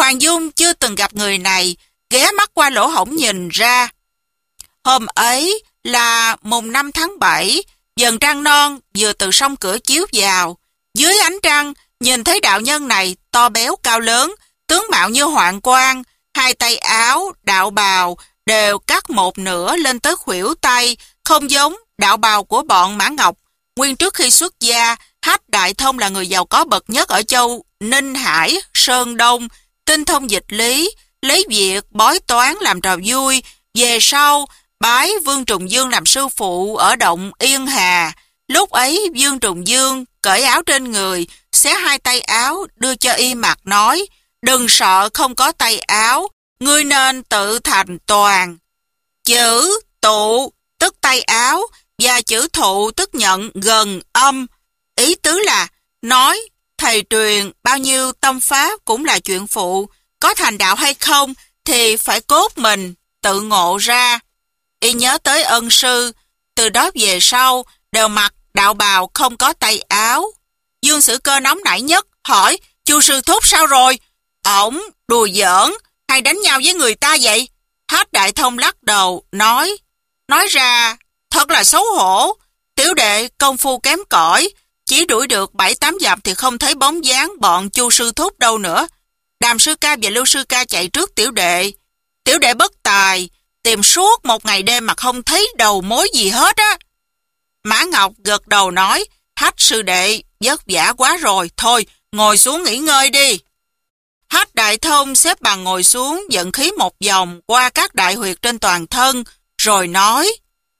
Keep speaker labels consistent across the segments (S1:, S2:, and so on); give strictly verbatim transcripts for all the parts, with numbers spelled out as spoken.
S1: Hoàng Dung chưa từng gặp người này, ghé mắt qua lỗ hổng nhìn ra. Hôm ấy là mùng năm tháng bảy, dần trăng non vừa từ sông Cửa chiếu vào. Dưới ánh trăng, nhìn thấy đạo nhân này to béo cao lớn, tướng mạo như hoạn quan, hai tay áo, đạo bào đều cắt một nửa lên tới khuỷu tay, không giống đạo bào của bọn Mã Ngọc. Nguyên trước khi xuất gia, Hách Đại Thông là người giàu có bậc nhất ở châu Ninh Hải, Sơn Đông, tinh thông dịch lý, lấy việc bói toán làm trò vui. Về sau, bái Vương Trùng Dương làm sư phụ ở động Yên Hà. Lúc ấy Vương Trùng Dương cởi áo trên người, xé hai tay áo đưa cho y mặc nói: đừng sợ không có tay áo, ngươi nên tự thành toàn. Chữ tụ tức tay áo và chữ thụ tức nhận gần âm. Ý tứ là nói thầy truyền bao nhiêu tâm pháp cũng là chuyện phụ, có thành đạo hay không thì phải cốt mình tự ngộ ra. Y nhớ tới ân sư, từ đó về sau đều mặc đạo bào không có tay áo. Dương Sử Cơ nóng nảy nhất hỏi: Chu sư thúc sao rồi? Ổng đùa giỡn hay đánh nhau với người ta vậy? Hách Đại Thông lắc đầu nói: nói ra thật là xấu hổ, tiểu đệ công phu kém cỏi, chỉ đuổi được bảy tám dặm thì không thấy bóng dáng bọn Chu sư thúc đâu nữa. Đàm sư ca và Lưu sư ca chạy trước tiểu đệ, tiểu đệ bất tài, tìm suốt một ngày đêm mà không thấy đầu mối gì hết á. Mã Ngọc gật đầu nói: Hách sư đệ vất vả quá rồi, thôi ngồi xuống nghỉ ngơi đi. Hách Đại Thông xếp bằng ngồi xuống, vận khí một vòng qua các đại huyệt trên toàn thân, rồi nói: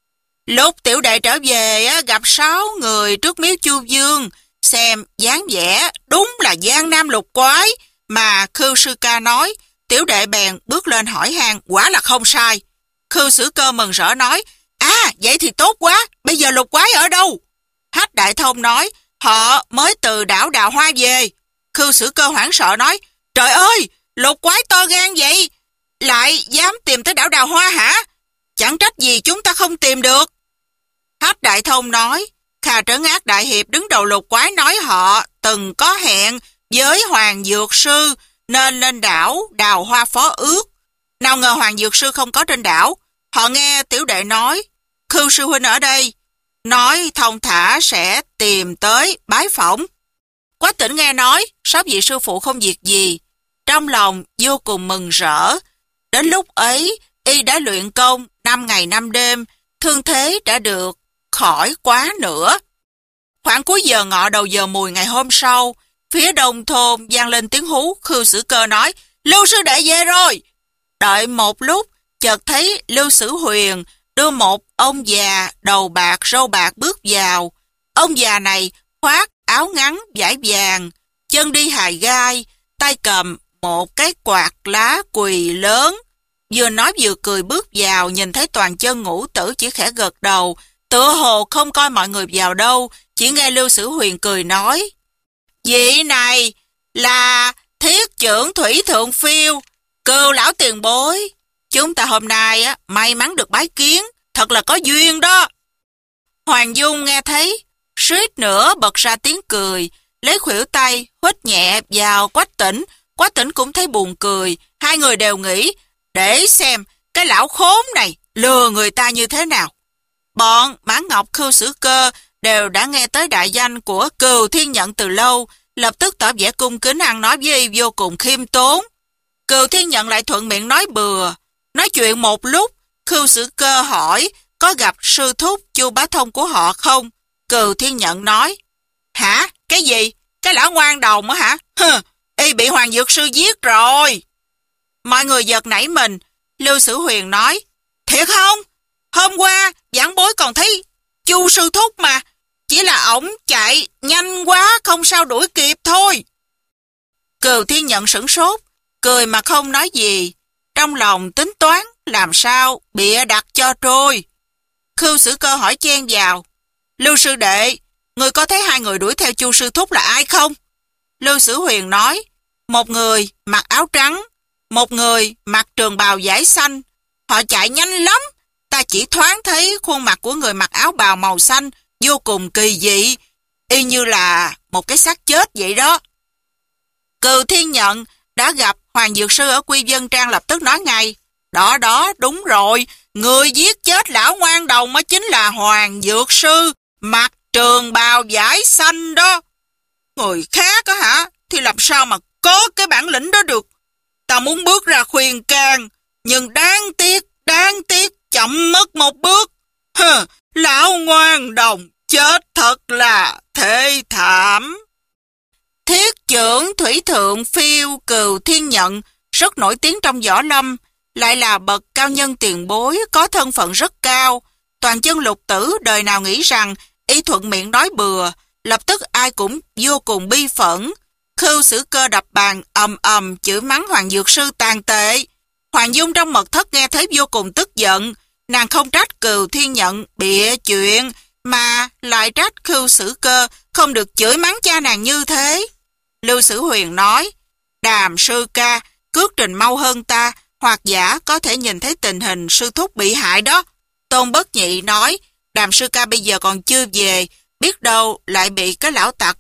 S1: lúc tiểu đệ trở về gặp sáu người trước miếu Chu Dương, xem dáng vẻ đúng là giang nam lục quái mà Khưu sư ca nói. Tiểu đệ bèn bước lên hỏi han, quả là không sai. Khưu Sử Cơ mừng rỡ nói: à, vậy thì tốt quá, bây giờ lục quái ở đâu? Hách Đại Thông nói: họ mới từ đảo Đào Hoa về. Khưu Sử Cơ hoảng sợ nói: trời ơi, lục quái to gan vậy, lại dám tìm tới đảo Đào Hoa hả? Chẳng trách gì chúng ta không tìm được. Hách Đại Thông nói: Khà Trấn Ác đại hiệp đứng đầu lục quái nói họ từng có hẹn với Hoàng Dược Sư nên lên đảo Đào Hoa phó ước. Nào ngờ Hoàng Dược Sư không có trên đảo. Họ nghe tiểu đệ nói Khưu sư huynh ở đây, nói thông thả sẽ tìm tới bái phỏng. Quách Tỉnh nghe nói sáu vị sư phụ không việc gì, trong lòng vô cùng mừng rỡ. Đến lúc ấy y đã luyện công năm ngày năm đêm, thương thế đã được khỏi quá nữa. Khoảng cuối giờ ngọ đầu giờ mùi ngày hôm sau, phía đông thôn vang lên tiếng hú. Khưu Sử Cơ nói: Lưu sư đệ về rồi. Đợi một lúc, chợt thấy Lưu Sử Huyền đưa một ông già đầu bạc râu bạc bước vào. Ông già này khoác áo ngắn vải vàng, chân đi hài gai, tay cầm một cái quạt lá quỳ lớn. Vừa nói vừa cười bước vào, nhìn thấy toàn chân ngũ tử chỉ khẽ gật đầu, tựa hồ không coi mọi người vào đâu, chỉ nghe Lưu Sử Huyền cười nói: vị này là thiết trưởng thủy thượng phiêu, Cừu lão tiền bối. Chúng ta hôm nay á may mắn được bái kiến, thật là có duyên đó. Hoàng Dung nghe thấy, suýt nữa bật ra tiếng cười, lấy khuỷu tay huých nhẹ vào Quách Tỉnh. Quách Tỉnh cũng thấy buồn cười, hai người đều nghĩ để xem cái lão khốn này lừa người ta như thế nào. Bọn Mã Ngọc, Khưu Sử Cơ đều đã nghe tới đại danh của Cừu Thiên Nhận từ lâu, lập tức tỏ vẻ cung kính ăn nói với y vô cùng khiêm tốn. Cừu Thiên Nhận lại thuận miệng nói bừa. Nói chuyện một lúc, Khưu Sử Cơ hỏi có gặp sư thúc Chu Bá Thông của họ không. Cừu Thiên Nhận nói: hả? Cái gì? Cái lão ngoan đồng á hả? Hừ, y bị Hoàng Dược Sư giết rồi. Mọi người giật nảy mình. Lưu Sử Huyền nói: thiệt không? Hôm qua giảng bối còn thấy Chu sư thúc mà, chỉ là ổng chạy nhanh quá không sao đuổi kịp thôi. Cừu Thiên Nhận sửng sốt, cười mà không nói gì, trong lòng tính toán làm sao bịa đặt cho trôi. Khưu Sử Cơ hỏi chen vào: Lưu sư đệ, người có thấy hai người đuổi theo Chu sư thúc là ai không? Lưu Sử Huyền nói: một người mặc áo trắng, một người mặc trường bào vải xanh. Họ chạy nhanh lắm, ta chỉ thoáng thấy khuôn mặt của người mặc áo bào màu xanh vô cùng kỳ dị, y như là một cái xác chết vậy đó. Cừu Thiên Nhận đã gặp Hoàng Dược Sư ở Quy Vân Trang lập tức nói ngay, đó đó, đúng rồi, người giết chết lão ngoan đồng mới chính là Hoàng Dược Sư, mặc trường bào vải xanh đó. Người khác á hả, thì làm sao mà có cái bản lĩnh đó được. Ta muốn bước ra khuyên can, nhưng đáng tiếc, đáng tiếc, chậm mất một bước. Hừ, lão ngoan đồng chết thật là thê thảm. Thiết trưởng Thủy Thượng Phiêu Cừu Thiên Nhận rất nổi tiếng trong võ lâm, lại là bậc cao nhân tiền bối, có thân phận rất cao. Toàn chân lục tử đời nào nghĩ rằng y thuận miệng nói bừa, lập tức ai cũng vô cùng bi phẫn. Khưu Sử Cơ đập bàn ầm ầm chửi mắng Hoàng Dược Sư tàn tệ. Hoàng Dung trong mật thất nghe thấy vô cùng tức giận, nàng không trách Cừu Thiên Nhận bịa chuyện, mà lại trách Khưu Sử Cơ không được chửi mắng cha nàng như thế. Lưu Sử Huyền nói, Đàm sư ca, cước trình mau hơn ta, hoặc giả có thể nhìn thấy tình hình sư thúc bị hại đó. Tôn Bất Nhị nói, Đàm sư ca bây giờ còn chưa về, biết đâu lại bị cái lão tặc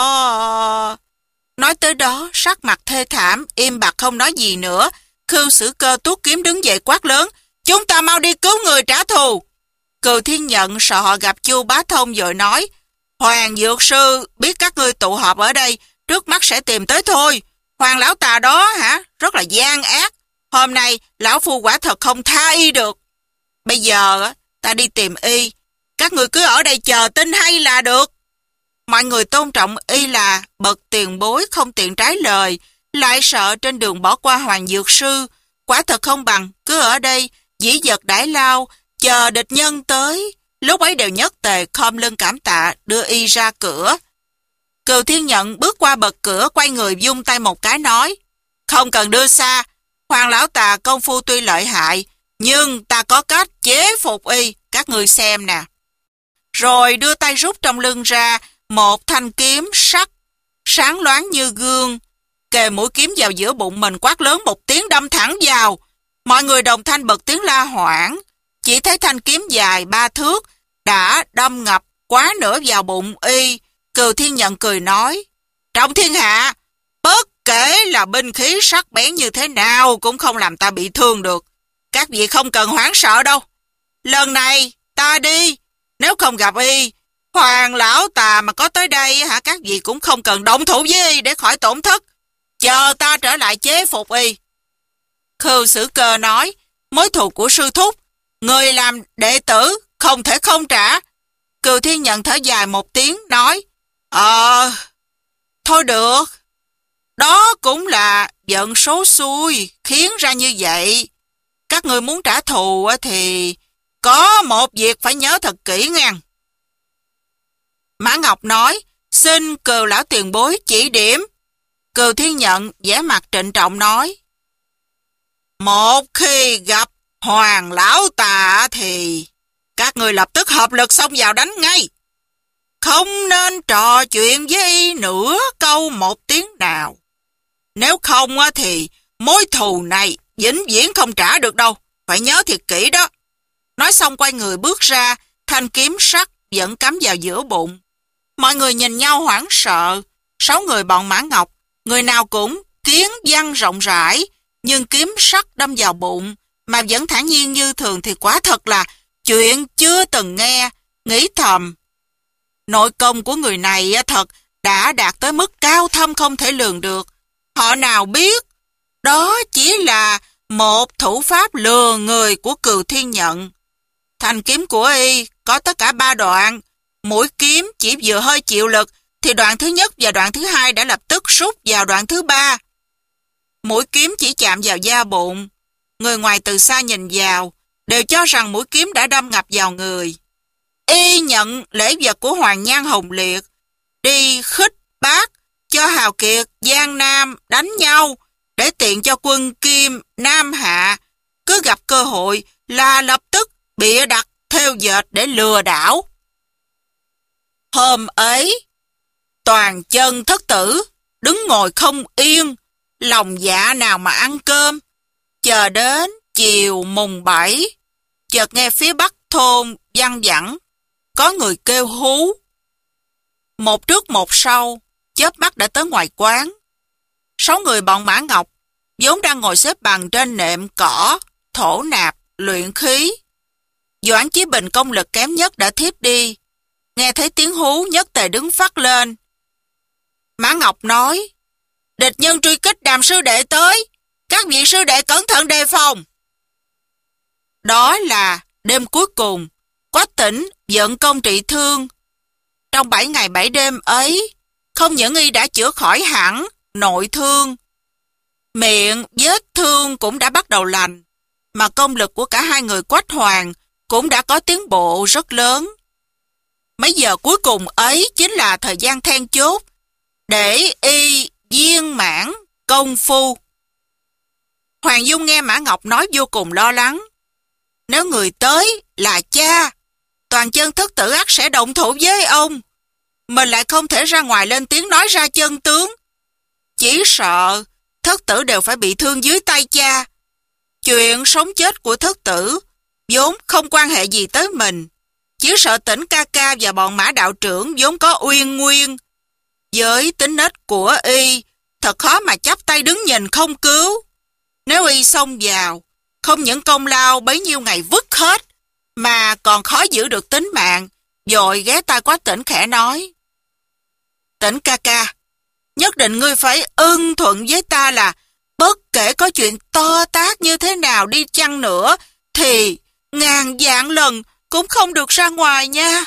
S1: đó. Nói tới đó, sắc mặt thê thảm, im bặt không nói gì nữa. Khưu Sử Cơ tuốt kiếm đứng dậy quát lớn, chúng ta mau đi cứu người trả thù. Cừu Thiên Nhận sợ họ gặp Chu Bá Thông vội nói, Hoàng Dược Sư biết các ngươi tụ họp ở đây, trước mắt sẽ tìm tới thôi. Hoàng lão tà đó hả, rất là gian ác. Hôm nay lão phu quả thật không tha y được. Bây giờ ta đi tìm y, các người cứ ở đây chờ tin hay là được. Mọi người tôn trọng y là bậc tiền bối, không tiện trái lời, lại sợ trên đường bỏ qua Hoàng Dược Sư. Quả thật không bằng cứ ở đây dĩ vật đãi lao, chờ địch nhân tới. Lúc ấy đều nhất tề khom lưng cảm tạ, đưa y ra cửa. Cừu Thiên Nhận bước qua bậc cửa, quay người vung tay một cái nói, không cần đưa xa, Hoàng lão tà công phu tuy lợi hại, nhưng ta có cách chế phục y, các ngươi xem nè. Rồi đưa tay rút trong lưng ra một thanh kiếm sắt, sáng loáng như gương, kề mũi kiếm vào giữa bụng mình, quát lớn một tiếng đâm thẳng vào. Mọi người đồng thanh bật tiếng la hoảng, chỉ thấy thanh kiếm dài ba thước đã đâm ngập quá nửa vào bụng y. Cừu Thiên Nhận cười nói, trong thiên hạ, bất kể là binh khí sắc bén như thế nào cũng không làm ta bị thương được. Các vị không cần hoảng sợ đâu. Lần này ta đi, nếu không gặp y, Hoàng lão tà mà có tới đây hả, các vị cũng không cần động thủ với y để khỏi tổn thất. Chờ ta trở lại chế phục y. Khưu Sử Cơ nói, mối thù của sư thúc, người làm đệ tử không thể không trả. Cừu Thiên Nhận thở dài một tiếng nói, Ờ, thôi được. Đó cũng là vận số xui khiến ra như vậy. Các người muốn trả thù thì có một việc phải nhớ thật kỹ nghe. Mã Ngọc nói, xin Cừu lão tiền bối chỉ điểm. Cừu Thiên Nhận vẻ mặt trịnh trọng nói, một khi gặp Hoàng lão tà thì các người lập tức hợp lực xông vào đánh ngay. Không nên trò chuyện với y nửa câu một tiếng nào. Nếu không thì mối thù này vĩnh viễn không trả được đâu. Phải nhớ thiệt kỹ đó. Nói xong quay người bước ra, thanh kiếm sắt vẫn cắm vào giữa bụng. Mọi người nhìn nhau hoảng sợ. Sáu người bọn Mã Ngọc, người nào cũng kiến văn rộng rãi, nhưng kiếm sắt đâm vào bụng mà vẫn thản nhiên như thường thì quả thật là chuyện chưa từng nghe. Nghĩ thầm, nội công của người này thật đã đạt tới mức cao thâm không thể lường được. Họ nào biết đó chỉ là một thủ pháp lừa người của Cừu Thiên Nhận. Thanh kiếm của y có tất cả ba đoạn. Mũi kiếm chỉ vừa hơi chịu lực thì đoạn thứ nhất và đoạn thứ hai đã lập tức rút vào đoạn thứ ba. Mũi kiếm chỉ chạm vào da bụng. Người ngoài từ xa nhìn vào đều cho rằng mũi kiếm đã đâm ngập vào người. Y nhận lễ vật của Hoàng Nhan Hồng Liệt, đi khích bác cho hào kiệt Giang Nam đánh nhau để tiện cho quân Kim Nam Hạ, cứ gặp cơ hội là lập tức bịa đặt theo dệt để lừa đảo. Hôm ấy, Toàn Chân thất tử đứng ngồi không yên, lòng dạ nào mà ăn cơm. Chờ đến chiều mùng bảy, chợt nghe phía bắc thôn văng vẳng có người kêu hú. Một trước một sau, chớp mắt đã tới ngoài quán. Sáu người bọn Mã Ngọc vốn đang ngồi xếp bằng trên nệm cỏ, thổ nạp, luyện khí. Doãn Chí Bình công lực kém nhất đã thiếp đi. Nghe thấy tiếng hú, nhất tề đứng phắt lên. Mã Ngọc nói, địch nhân truy kích Đàm sư đệ tới, các vị sư đệ cẩn thận đề phòng. Đó là đêm cuối cùng, Quách Tĩnh vận công trị thương. Trong bảy ngày bảy đêm ấy, không những y đã chữa khỏi hẳn nội thương, miệng vết thương cũng đã bắt đầu lành, mà công lực của cả hai người Quách Hoàng cũng đã có tiến bộ rất lớn. Mấy giờ cuối cùng ấy chính là thời gian then chốt để y viên mãn công phu. Hoàng Dung nghe Mã Ngọc nói vô cùng lo lắng. Nếu người tới là cha, toàn chân thất tử ắt sẽ động thủ với ông. Mình lại không thể ra ngoài lên tiếng nói ra chân tướng. Chỉ sợ thất tử đều phải bị thương dưới tay cha. Chuyện sống chết của thất tử vốn không quan hệ gì tới mình. Chỉ sợ Tĩnh ca ca và bọn Mã đạo trưởng vốn có uyên nguyên. Với tính nết của y, thật khó mà chắp tay đứng nhìn không cứu. Nếu y xông vào, không những công lao bấy nhiêu ngày vứt hết, mà còn khó giữ được tính mạng. Rồi ghé tai Quách Tĩnh khẽ nói, Tĩnh ca ca, nhất định ngươi phải ưng thuận với ta là bất kể có chuyện to tát như thế nào đi chăng nữa, thì ngàn vạn lần cũng không được ra ngoài nha.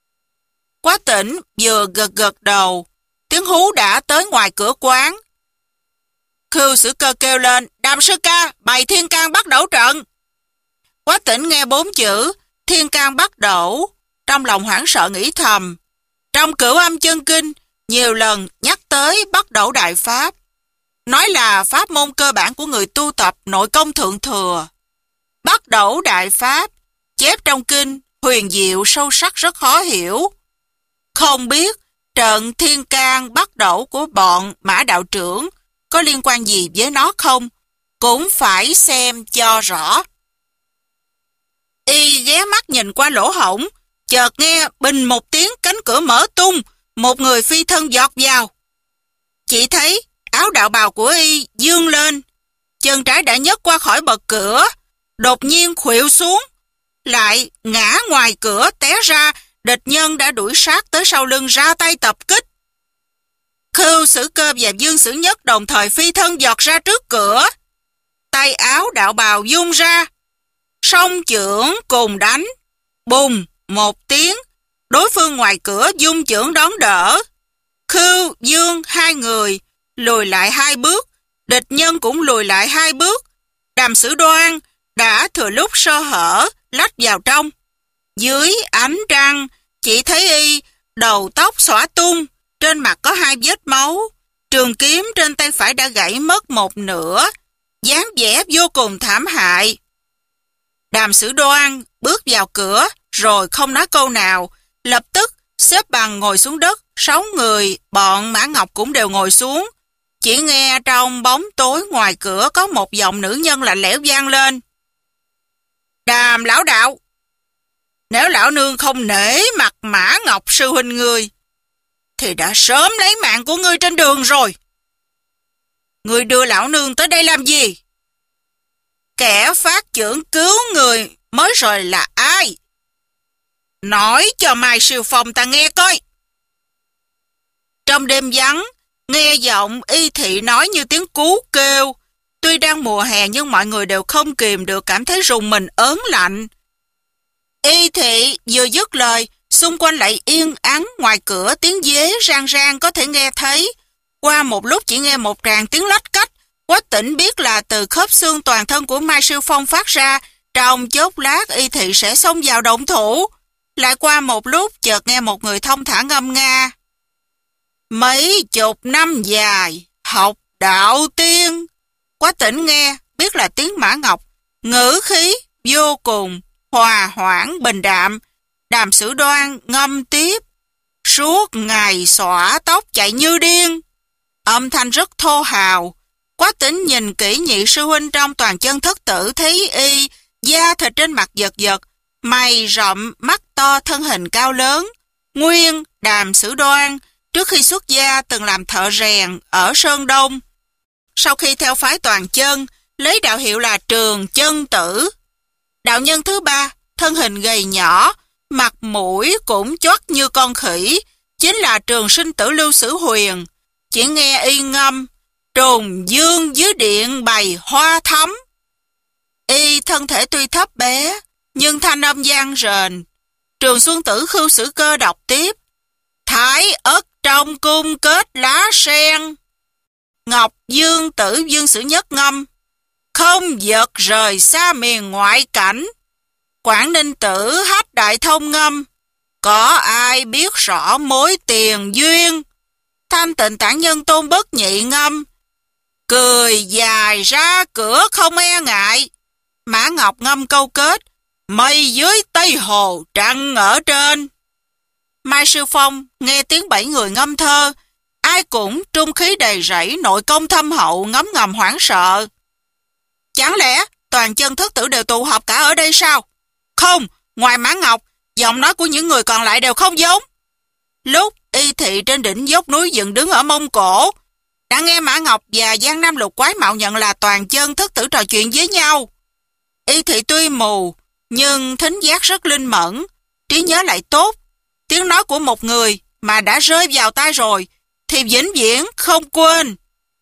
S1: Quách Tĩnh vừa gật gật đầu, tiếng hú đã tới ngoài cửa quán. Khưu Sử Cơ kêu lên, Đàm sư ca, bày thiên can bắt đẩu trận. Quách Tĩnh nghe bốn chữ thiên can bắt đẩu, trong lòng hoảng sợ nghĩ thầm. Trong Cửu Âm Chân Kinh nhiều lần nhắc tới bắt đẩu đại pháp, nói là pháp môn cơ bản của người tu tập nội công thượng thừa. Bắt đẩu đại pháp chép trong kinh huyền diệu sâu sắc rất khó hiểu. Không biết trận thiên can bắt đẩu của bọn Mã đạo trưởng có liên quan gì với nó không, cũng phải xem cho rõ. Y ghé mắt nhìn qua lỗ hổng, chợt nghe bình một tiếng cánh cửa mở tung, một người phi thân giọt vào. Chỉ thấy áo đạo bào của y dương lên, chân trái đã nhấc qua khỏi bậc cửa, đột nhiên khuỵu xuống, lại ngã ngoài cửa té ra. Địch nhân đã đuổi sát tới sau lưng ra tay tập kích. Khưu Sử Cơ và Dương Sử Nhất đồng thời phi thân giọt ra trước cửa. Tay áo đạo bào vung ra, song chưởng cùng đánh. Bùng một tiếng, đối phương ngoài cửa dung chưởng đón đỡ. Khưu, Dương hai người lùi lại hai bước, địch nhân cũng lùi lại hai bước. Đàm Sử Đoan đã thừa lúc sơ hở lách vào trong. Dưới ánh trăng chỉ thấy y đầu tóc xõa tung, trên mặt có hai vết máu, trường kiếm trên tay phải đã gãy mất một nửa, dáng vẻ vô cùng thảm hại. Đàm Sử Đoan bước vào cửa rồi không nói câu nào, lập tức xếp bằng ngồi xuống đất. Sáu người bọn Mã Ngọc cũng đều ngồi xuống. Chỉ nghe trong bóng tối ngoài cửa có một giọng nữ nhân lạnh lẽo vang lên. Đàm lão đạo, nếu lão nương không nể mặt Mã Ngọc sư huynh ngươi, thì đã sớm lấy mạng của ngươi trên đường rồi. Ngươi đưa lão nương tới đây làm gì? Kẻ phát chưởng cứu người mới rồi là ai? Nói cho Mai Siêu Phong ta nghe coi. Trong đêm vắng, nghe giọng y thị nói như tiếng cú kêu. Tuy đang mùa hè nhưng mọi người đều không kìm được cảm thấy rùng mình ớn lạnh. Y thị vừa dứt lời, xung quanh lại yên ắng, ngoài cửa tiếng dế rang rang có thể nghe thấy. Qua một lúc chỉ nghe một tràng tiếng lách cách, Quách Tĩnh biết là từ khớp xương toàn thân của Mai Siêu Phong phát ra. Trong chốc lát y thị sẽ xông vào động thủ. Lại qua một lúc chợt nghe một người thông thả ngâm nga. Mấy chục năm dài, học đạo tiên. Quách Tĩnh nghe, biết là tiếng Mã Ngọc, ngữ khí vô cùng hòa hoãn bình đạm. Đàm Sử Đoan ngâm tiếp. Suốt ngày xõa tóc chạy như điên. Âm thanh rất thô hào. Quách Tĩnh nhìn kỹ nhị sư huynh trong toàn chân thất tử, thấy y, da thịt trên mặt giật giật, mày rậm, mắt to, thân hình cao lớn. Nguyên Đàm Sử Đoan trước khi xuất gia từng làm thợ rèn ở Sơn Đông. sau khi theo phái Toàn Chân, lấy đạo hiệu là Trường Chân Tử. Đạo nhân thứ ba, thân hình gầy nhỏ, mặt mũi cũng choắt như con khỉ, chính là Trường Sinh Tử Lưu Sử Huyền. Chỉ nghe y ngâm, trồn dương dưới điện bày hoa thắm. Y thân thể tuy thấp bé, nhưng thanh âm vang rền. Trường Xuân Tử Khưu Sử Cơ đọc tiếp: Thái ất trong cung kết lá sen. Ngọc Dương Tử Dương Sử Nhất ngâm: Không vật rời xa miền ngoại cảnh. Quảng Ninh Tử Hách Đại Thông ngâm: Có ai biết rõ mối tiền duyên. Thanh Tịnh Tản Nhân Tôn Bất Nhị ngâm: Cười dài ra cửa không e ngại. Mã Ngọc ngâm câu kết: Mây dưới Tây Hồ trăng ở trên. Mai Sư Phong nghe tiếng bảy người ngâm thơ, ai cũng trung khí đầy rẫy, nội công thâm hậu, ngấm ngầm hoảng sợ. Chẳng lẽ Toàn Chân Thất Tử đều tụ họp cả ở đây sao? Không, ngoài Mã Ngọc, giọng nói của những người còn lại đều không giống. Lúc Y Thị trên đỉnh dốc núi dựng đứng ở Mông Cổ, đã nghe Mã Ngọc và Giang Nam Lục Quái mạo nhận là Toàn Chân Thất Tử trò chuyện với nhau. Y Thị tuy mù, nhưng thính giác rất linh mẫn, trí nhớ lại tốt. Tiếng nói của một người mà đã rơi vào tai rồi, thì vĩnh viễn không quên.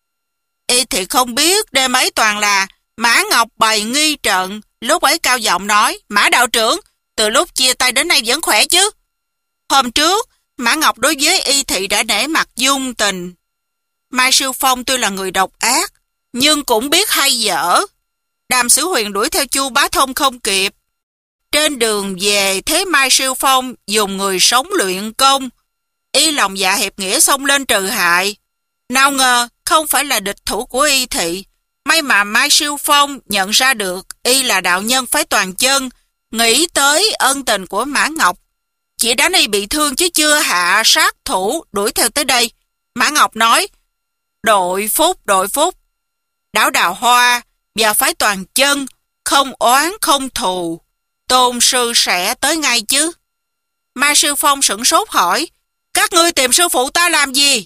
S1: Y Thị không biết đêm ấy toàn là Mã Ngọc bày nghi trận. Lúc ấy cao giọng nói: Mã đạo trưởng, từ lúc chia tay đến nay vẫn khỏe chứ? Hôm trước, Mã Ngọc đối với Y Thị đã nể mặt dung tình. Mai Sư Phong tuy là người độc ác, nhưng cũng biết hay dở. Đàm Sử Huyền đuổi theo Chu Bá Thông không kịp. Trên đường về thấy Mai Sư Phong dùng người sống luyện công, Y lòng dạ hiệp nghĩa xông lên trừ hại. Nào ngờ không phải là địch thủ của Y Thị. May mà Mai Sư Phong nhận ra được Y là đạo nhân phái Toàn Chân, nghĩ tới ân tình của Mã Ngọc, chỉ đánh Y bị thương chứ chưa hạ sát thủ, đuổi theo tới đây. Mã Ngọc nói: Đội phúc, đội phúc. Đảo Đào Hoa và phái Toàn Chân không oán không thù, Tôn sư sẽ tới ngay chứ? Mai Sư Phong sửng sốt hỏi: Các ngươi tìm sư phụ ta làm gì?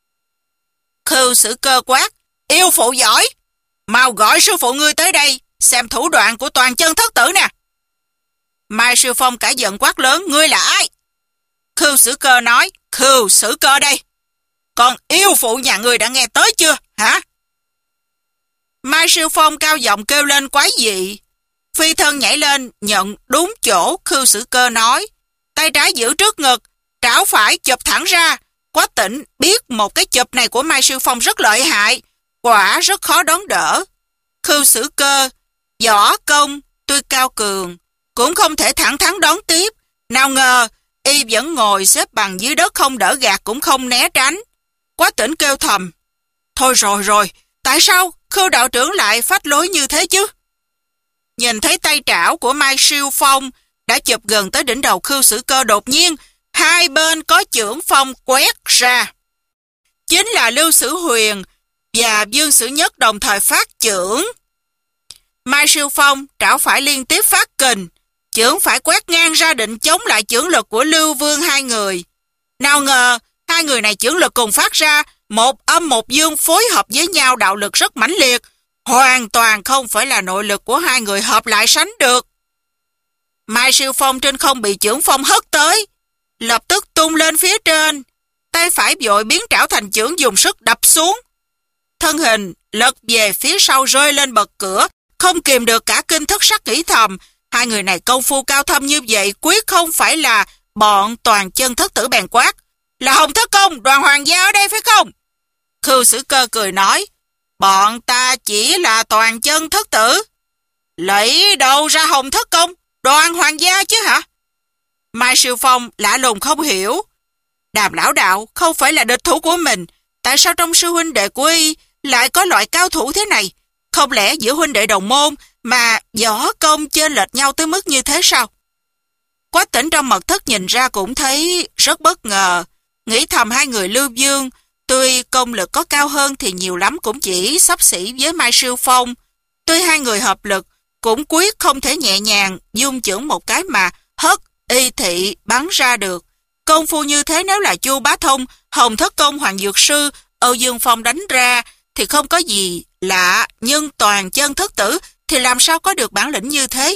S1: Khưu Sử Cơ quát: Yêu phụ giỏi, mau gọi sư phụ ngươi tới đây xem thủ đoạn của Toàn Chân Thất Tử nè. Mai Sư Phong cả giận quát lớn: Ngươi là ai? Khưu Sử Cơ nói: Khưu Sử Cơ đây. Còn yêu phụ nhà ngươi đã nghe tới chưa hả? Mai Sư Phong cao giọng kêu lên quái dị. Phi thân nhảy lên nhận đúng chỗ Khưu Sử Cơ nói, tay trái giữ trước ngực, trảo phải chụp thẳng ra. Quách Tĩnh biết một cái chụp này của Mai Sư Phong rất lợi hại, quả rất khó đón đỡ. Khưu Sử Cơ võ công tuy cao cường, cũng không thể thẳng thắn đón tiếp. Nào ngờ Y vẫn ngồi xếp bằng dưới đất, không đỡ gạt cũng không né tránh. Quách Tĩnh kêu thầm: Thôi rồi rồi, tại sao Khưu đạo trưởng lại phách lối như thế chứ? Nhìn thấy tay trảo của Mai Sư Phong đã chụp gần tới đỉnh đầu Khưu Sử Cơ, đột nhiên hai bên có chưởng phong quét ra. Chính là Lưu Sử Huyền và Dương Sử Nhất đồng thời phát chưởng. Mai Sư Phong trảo phải liên tiếp phát kình, chưởng phải quét ngang ra định chống lại chưởng lực của Lưu Vương hai người. Nào ngờ hai người này chưởng lực cùng phát ra, một âm một dương phối hợp với nhau, đạo lực rất mãnh liệt, hoàn toàn không phải là nội lực của hai người hợp lại sánh được. Mai Sư Phong trên không bị chưởng phong hất tới, lập tức tung lên phía trên, tay phải vội biến trảo thành chưởng dùng sức đập xuống. Thân hình lật về phía sau rơi lên bậc cửa, không kìm được cả kinh thất sắc nghĩ thầm, hai người này công phu cao thâm như vậy quyết không phải là bọn Toàn Chân Thất Tử. Bèn quát: Là Hồng Thất Công, Đoàn Hoàng gia ở đây phải không? Khưu Sử Cơ cười nói: Bọn ta chỉ là Toàn Chân Thất Tử. Lấy đâu ra Hồng Thất Công, Đoàn Hoàng gia chứ hả? Mai Sư Phong lạ lùng không hiểu. Đàm lão đạo không phải là địch thủ của mình, tại sao trong sư huynh đệ của Y lại có loại cao thủ thế này? Không lẽ giữa huynh đệ đồng môn mà võ công chênh lệch nhau tới mức như thế sao? Quách Tĩnh trong mật thất nhìn ra cũng thấy rất bất ngờ, nghĩ thầm hai người Lưu Vương tuy công lực có cao hơn thì nhiều lắm cũng chỉ xấp xỉ với Mai Sư Phong. Tuy hai người hợp lực cũng quyết không thể nhẹ nhàng dung chưởng một cái mà hất Y Thị bắn ra được. Công phu như thế nếu là Chu Bá Thông, Hồng Thất Công, Hoàng Dược Sư, Âu Dương Phong đánh ra thì không có gì lạ, nhưng Toàn Chân Thất Tử thì làm sao có được bản lĩnh như thế?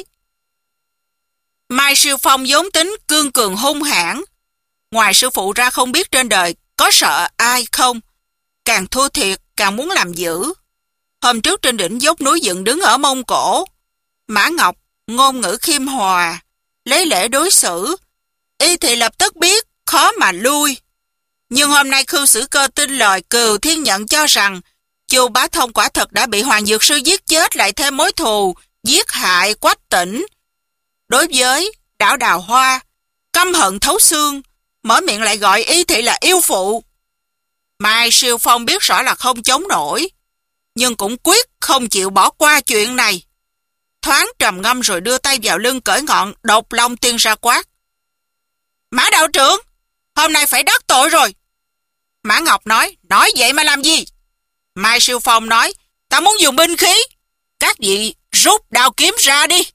S1: Mai Siêu Phong vốn tính cương cường hung hãn, ngoài sư phụ ra không biết trên đời có sợ ai không, càng thua thiệt càng muốn làm dữ. Hôm trước trên đỉnh dốc núi dựng đứng ở Mông Cổ, Mã Ngọc ngôn ngữ khiêm hòa, lấy lễ đối xử, y thì lập tức biết khó mà lui. Nhưng hôm nay Khưu Sử Cơ tin lời Cừu Thiên Nhận cho rằng Chu Bá Thông quả thật đã bị Hoàng Dược Sư giết chết, lại thêm mối thù giết hại Quách Tĩnh. Đối với Đảo Đào Hoa, căm hận thấu xương, mở miệng lại gọi y thị là yêu phụ. Mai Siêu Phong biết rõ là không chống nổi, nhưng cũng quyết không chịu bỏ qua chuyện này. Thoáng trầm ngâm rồi đưa tay vào lưng cởi ngọn độc long tiên ra quát: Mã đạo trưởng, hôm nay phải đắc tội rồi. Mã Ngọc nói: Nói vậy mà làm gì? Mai Siêu Phong nói: Ta muốn dùng binh khí. Các vị rút đao kiếm ra đi.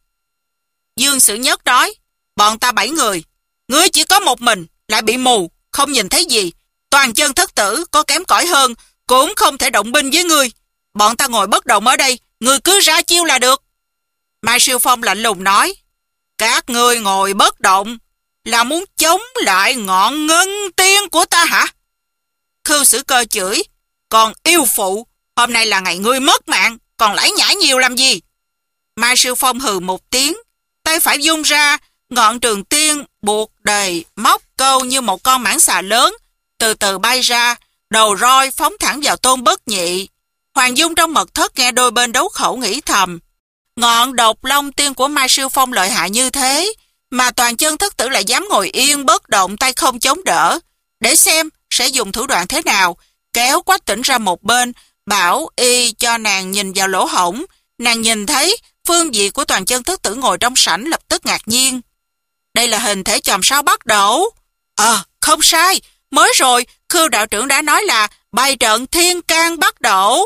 S1: Dương Sử Nhất nói: Bọn ta bảy người, ngươi chỉ có một mình, lại bị mù, không nhìn thấy gì. Toàn Chân Thất Tử có kém cỏi hơn, cũng không thể động binh với ngươi. Bọn ta ngồi bất động ở đây, ngươi cứ ra chiêu là được. Mai Siêu Phong lạnh lùng nói: Các ngươi ngồi bất động là muốn chống lại ngọn ngân tiên của ta hả? Khưu Sử Cơ chửi: Còn yêu phụ, hôm nay là ngày ngươi mất mạng, còn lải nhải nhiều làm gì? Mai Siêu Phong hừ một tiếng, tay phải vung ra, ngọn trường tiên buộc đầy móc câu như một con mãng xà lớn, từ từ bay ra, đầu roi phóng thẳng vào Tôn Bất Nhị. Hoàng Dung trong mật thất nghe đôi bên đấu khẩu nghĩ thầm: Ngọn độc long tiên của Mai Siêu Phong lợi hại như thế, mà Toàn Chân Thất Tử lại dám ngồi yên bất động, tay không chống đỡ. Để xem sẽ dùng thủ đoạn thế nào, kéo Quách Tĩnh ra một bên, bảo y cho nàng nhìn vào lỗ hổng. Nàng nhìn thấy phương vị của Toàn Chân Thất Tử ngồi trong sảnh, lập tức ngạc nhiên. Đây là hình thể chòm sao bắt đầu. Ờ, à, không sai, mới rồi Khưu đạo trưởng đã nói là bày trận thiên can bắt đầu.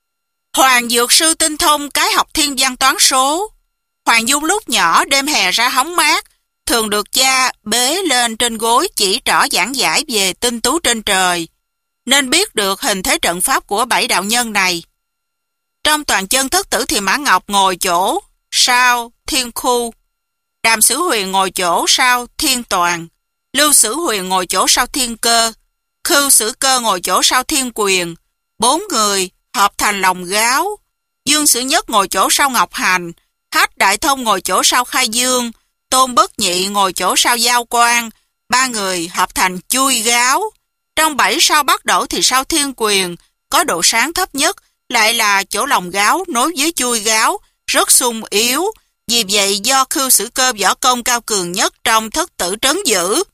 S1: Hoàng Dược Sư tinh thông cái học thiên văn toán số. Hoàng Dung lúc nhỏ đêm hè ra hóng mát, thường được cha bế lên trên gối chỉ trỏ giảng giải về tinh tú trên trời, nên biết được hình thế trận pháp của bảy đạo nhân này. Trong Toàn Chân Thất Tử thì Mã Ngọc ngồi chỗ sau Thiên Khu, Đàm Sử Huyền ngồi chỗ sau Thiên Toàn, Lưu Sử Huyền ngồi chỗ sau Thiên Cơ, Khưu Sử Cơ ngồi chỗ sau Thiên Quyền. Bốn người hợp thành lòng gáo. Dương Sử Nhất ngồi chỗ sau Ngọc Hành, Hách Đại Thông ngồi chỗ sau Khai Dương, Tôn Bất Nhị ngồi chỗ sau Giao Quang. Ba người hợp thành chui gáo. Trong bảy sao bắt đầu thì sau Thiên Quyền có độ sáng thấp nhất, lại là chỗ lòng gáo nối với chui gáo, rất sung yếu. Vì vậy do Khưu Sử Cơ võ công cao cường nhất trong Thất Tử trấn giữ.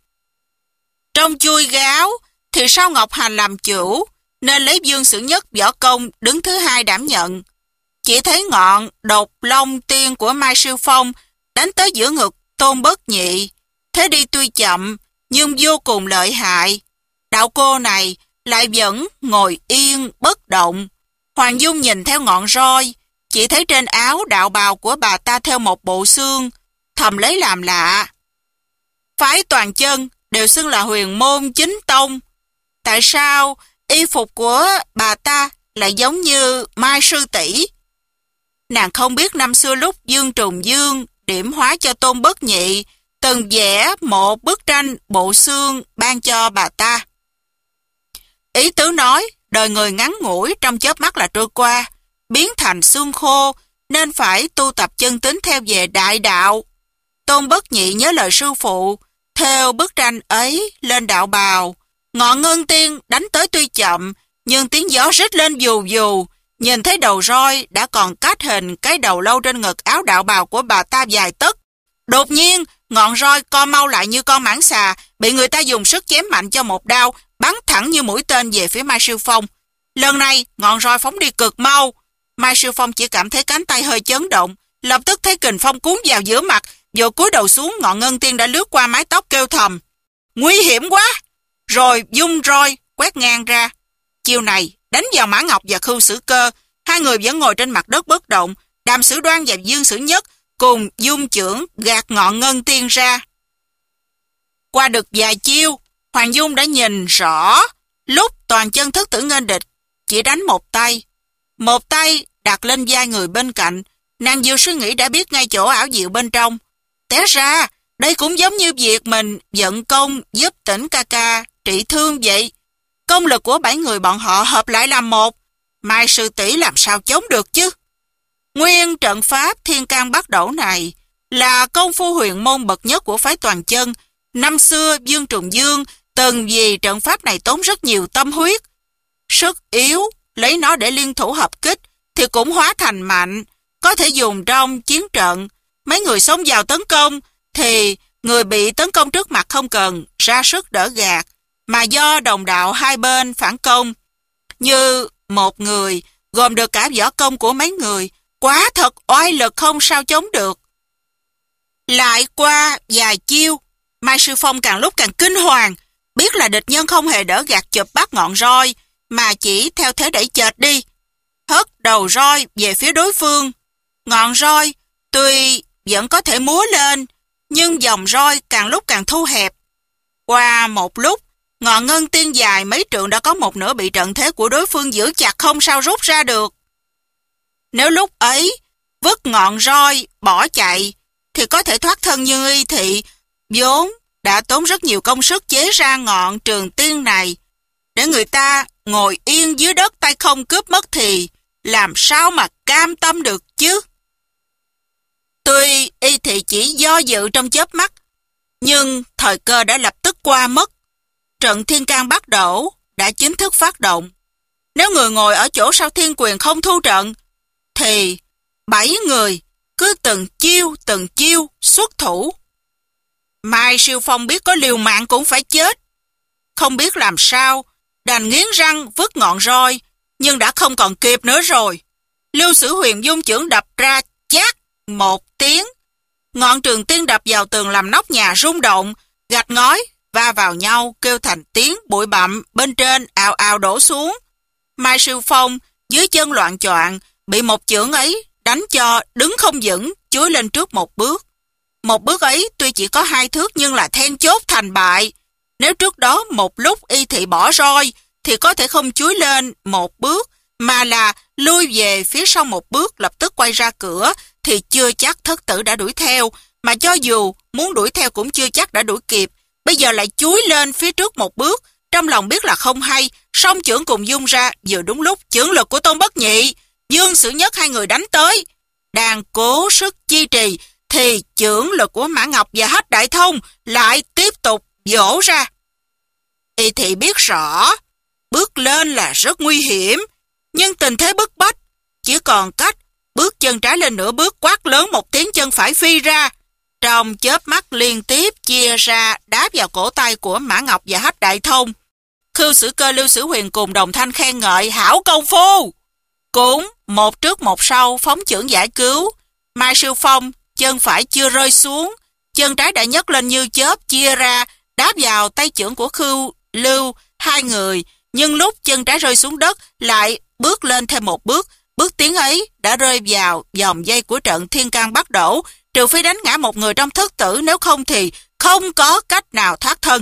S1: Trong chui gáo thì sau Ngọc Hành làm chủ, nên lấy Dương Sử Nhất võ công đứng thứ hai đảm nhận. Chỉ thấy ngọn độc long tiên của Mai Siêu Phong đánh tới giữa ngực Tôn Bất Nhị. Thế đi tuy chậm nhưng vô cùng lợi hại. Đạo cô này lại vẫn ngồi yên bất động. Hoàng Dung nhìn theo ngọn roi, chỉ thấy trên áo đạo bào của bà ta theo một bộ xương, thầm lấy làm lạ. Phái Toàn Chân đều xưng là huyền môn chính tông, tại sao y phục của bà ta lại giống như Mai sư tỷ? Nàng không biết năm xưa lúc Dương Trùng Dương điểm hóa cho Tôn Bất Nhị, từng vẽ một bức tranh bộ xương ban cho bà ta. Ý tứ nói, đời người ngắn ngủi, trong chớp mắt là trôi qua, biến thành xương khô, nên phải tu tập chân tín theo về đại đạo. Tôn Bất Nhị nhớ lời sư phụ, theo bức tranh ấy lên đạo bào. Ngọn ngân tiên đánh tới tuy chậm, nhưng tiếng gió rít lên dù dù. Nhìn thấy đầu roi đã còn cắt hình cái đầu lâu trên ngực áo đạo bào của bà ta vài tấc. Đột nhiên, ngọn roi co mau lại như con mãng xà, bị người ta dùng sức chém mạnh cho một đao, bắn thẳng như mũi tên về phía Mai Siêu Phong. Lần này, ngọn roi phóng đi cực mau. Mai Siêu Phong chỉ cảm thấy cánh tay hơi chấn động, lập tức thấy kình phong cuốn vào giữa mặt, vội cúi đầu xuống, ngọn ngân tiên đã lướt qua mái tóc kêu thầm: Nguy hiểm quá! Rồi dung roi quét ngang ra. Chiều này đánh vào Mã Ngọc và Khưu Sử Cơ, hai người vẫn ngồi trên mặt đất bất động. Đàm Sử Đoan và Dương Sử Nhất cùng dung chưởng gạt ngọn ngân tiên ra. Qua được vài chiêu, Hoàng Dung đã nhìn rõ lúc Toàn Chân Thất Tử nghênh địch chỉ đánh một tay, Một tay đặt lên vai người bên cạnh, nàng vừa suy nghĩ đã biết ngay chỗ ảo diệu bên trong. Té ra, đây cũng giống như việc mình vận công giúp tỉnh ca ca trị thương vậy. Công lực của bảy người bọn họ hợp lại làm một, Mai sư tỷ làm sao chống được chứ? Nguyên trận pháp thiên can bắt đẩu này là công phu huyền môn bậc nhất của phái Toàn Chân. Năm xưa Dương Trùng Dương từng vì trận pháp này tốn rất nhiều tâm huyết. Sức yếu lấy nó để liên thủ hợp kích thì cũng hóa thành mạnh, có thể dùng trong chiến trận. Mấy người xông vào tấn công thì người bị tấn công trước mặt không cần ra sức đỡ gạt, mà do đồng đạo hai bên phản công. Như một người gồm được cả võ công của mấy người, quá thật oai lực không sao chống được. Lại qua vài chiêu, Mai Sư Phong càng lúc càng kinh hoàng, biết là địch nhân không hề đỡ gạt chụp bắt ngọn roi, mà chỉ theo thế đẩy chệch đi, hất đầu roi về phía đối phương. Ngọn roi tuy vẫn có thể múa lên, nhưng dòng roi càng lúc càng thu hẹp. Qua một lúc, ngọn ngân tiên dài mấy trượng đã có một nửa bị trận thế của đối phương giữ chặt không sao rút ra được. Nếu lúc ấy vứt ngọn roi bỏ chạy thì có thể thoát thân, như Y Thị vốn đã tốn rất nhiều công sức chế ra ngọn trường tiên này, để người ta ngồi yên dưới đất tay không cướp mất thì làm sao mà cam tâm được chứ? Tuy Y Thị chỉ do dự trong chớp mắt, nhưng thời cơ đã lập tức qua mất. Trận thiên can bắt đẩu đã chính thức phát động. Nếu người ngồi ở chỗ sau thiên quyền không thu trận, thì bảy người cứ từng chiêu từng chiêu xuất thủ. Mai Siêu Phong biết có liều mạng cũng phải chết. Không biết làm sao, đành nghiến răng vứt ngọn roi, nhưng đã không còn kịp nữa rồi. Lưu Sử Huyền dung chưởng đập ra chát một tiếng. Ngọn trường tiên đập vào tường làm nóc nhà rung động, gạch ngói va vào nhau kêu thành tiếng, bụi bặm bên trên ào ào đổ xuống. Mai Siêu Phong dưới chân loạn choạng, bị một chưởng ấy đánh cho đứng không vững, chúi lên trước một bước. Một bước ấy tuy chỉ có hai thước nhưng là then chốt thành bại. Nếu trước đó một lúc Y Thị bỏ roi thì có thể không chúi lên một bước, mà là lui về phía sau một bước lập tức quay ra cửa, thì chưa chắc thất tử đã đuổi theo, mà cho dù muốn đuổi theo cũng chưa chắc đã đuổi kịp. Bây giờ lại chúi lên phía trước một bước, trong lòng biết là không hay, song chưởng cùng dung ra, vừa đúng lúc chưởng lực của Tôn Bất Nhị, Dương Sử Nhất hai người đánh tới. Đang cố sức chi trì thì chưởng lực của Mã Ngọc và Hách Đại Thông lại tiếp tục vỗ ra. Y Thị biết rõ bước lên là rất nguy hiểm, nhưng tình thế bức bách, chỉ còn cách bước chân trái lên nửa bước, quát lớn một tiếng, chân phải phi ra. Trong chớp mắt liên tiếp chia ra đá vào cổ tay của Mã Ngọc và Hách Đại Thông. Khưu Sử Cơ, Lưu Sử Huyền cùng đồng thanh khen ngợi hảo công phu, cũng một trước một sau phóng chưởng giải cứu. Mai Siêu Phong chân phải chưa rơi xuống, chân trái đã nhấc lên như chớp chia ra đá vào tay chưởng của Khưu Lưu hai người, nhưng lúc chân trái rơi xuống đất lại bước lên thêm một bước. Bước tiến ấy đã rơi vào vòng dây của trận thiên can bắt đẩu, trừ phi đánh ngã một người trong thất tử, nếu không thì không có cách nào thoát thân.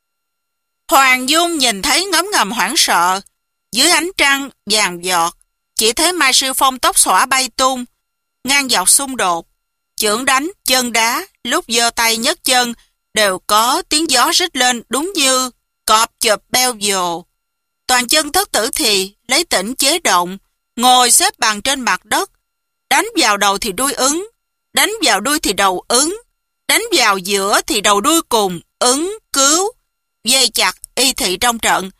S1: Hoàng Dung nhìn thấy ngấm ngầm hoảng sợ. Dưới ánh trăng vàng giọt, chỉ thấy Mai Siêu Phong tóc xõa bay tung, ngang dọc xung đột, chưởng đánh, chân đá, lúc giơ tay nhấc chân đều có tiếng gió rít lên đúng như cọp chụp beo vồ. Toàn Chân thất tử thì lấy tĩnh chế động, ngồi xếp bằng trên mặt đất, đánh vào đầu thì đuôi ứng, đánh vào đuôi thì đầu ứng, đánh vào giữa thì đầu đuôi cùng ứng cứu, dây chặt Y Thị trong trận.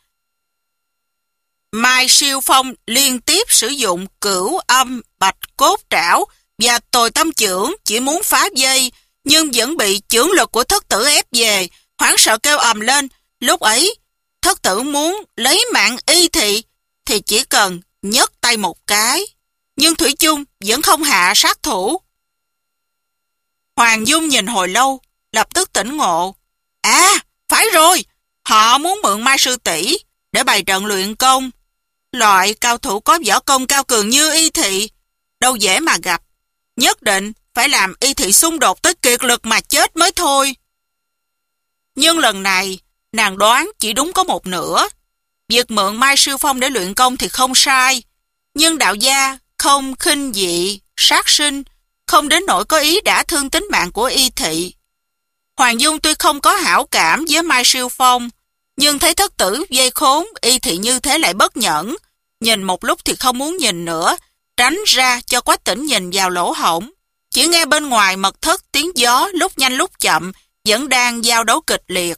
S1: Mai Siêu Phong liên tiếp sử dụng cửu âm bạch cốt trảo và tồi tâm chưởng chỉ muốn phá dây, nhưng vẫn bị chưởng lực của thất tử ép về, hoảng sợ kêu ầm lên. Lúc ấy thất tử muốn lấy mạng Y Thị thì chỉ cần nhấc tay một cái, nhưng thủy chung vẫn không hạ sát thủ. Hoàng Dung nhìn hồi lâu, lập tức tỉnh ngộ. À, phải rồi, họ muốn mượn Mai sư tỷ để bày trận luyện công. Loại cao thủ có võ công cao cường như Y Thị đâu dễ mà gặp, nhất định phải làm Y Thị xung đột tới kiệt lực mà chết mới thôi. Nhưng lần này nàng đoán chỉ đúng có một nửa. Việc mượn Mai Siêu Phong để luyện công thì không sai, Nhưng đạo gia không khinh dị, sát sinh, không đến nỗi có ý đã thương tính mạng của Y Thị. Hoàng Dung tuy không có hảo cảm với Mai Siêu Phong, nhưng thấy thất tử dây khốn Y Thị như thế lại bất nhẫn, nhìn một lúc thì không muốn nhìn nữa, tránh ra cho Quách Tĩnh nhìn vào lỗ hổng. Chỉ nghe bên ngoài mật thất tiếng gió lúc nhanh lúc chậm, vẫn đang giao đấu kịch liệt.